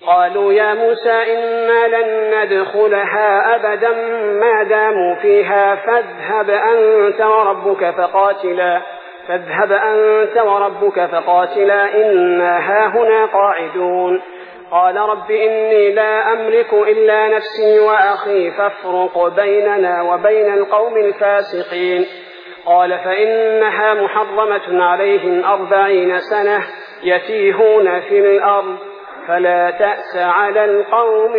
قالوا يا موسى إنا لن ندخلها أبدا ما داموا فيها فاذهب أنت وربك فقاتلا إنا هاهنا قاعدون. قال رب إني لا أملك إلا نفسي وأخي فافرق بيننا وبين القوم الفاسقين. قال فإنها محرمة عليهم 40 سنة يتيهون في الأرض فلا تأس على القوم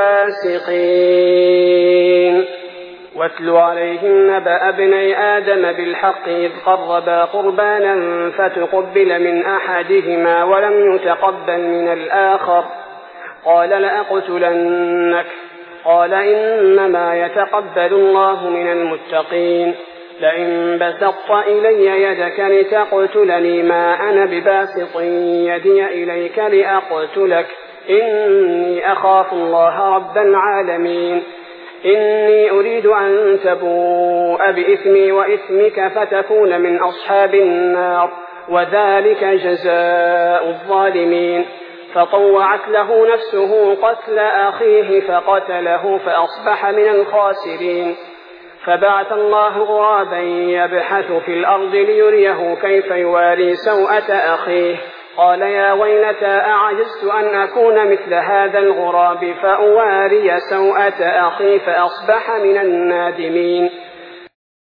الفاسقين. واتل عليهم نبأ ابني آدم بالحق إذ قربا قربانا فتقبل من أحدهما ولم يتقبل من الآخر قال لأقتلنك. قال إنما يتقبل الله من المتقين. لئن بسطت إلي يدك لتقتلني ما أنا بباسط يدي إليك لأقتلك إني أخاف الله رب العالمين. إني أريد أن تبوء بإثمي وإثمك فتكون من أصحاب النار وذلك جزاء الظالمين. فطوعت له نفسه قتل أخيه فقتله فأصبح من الخاسرين. فبعث الله غرابا يبحث في الأرض ليريه كيف يواري سوءة أخيه. قال يا ويلتى أعجزت أن أكون مثل هذا الغراب فأواري سوءة أخي فأصبح من النادمين.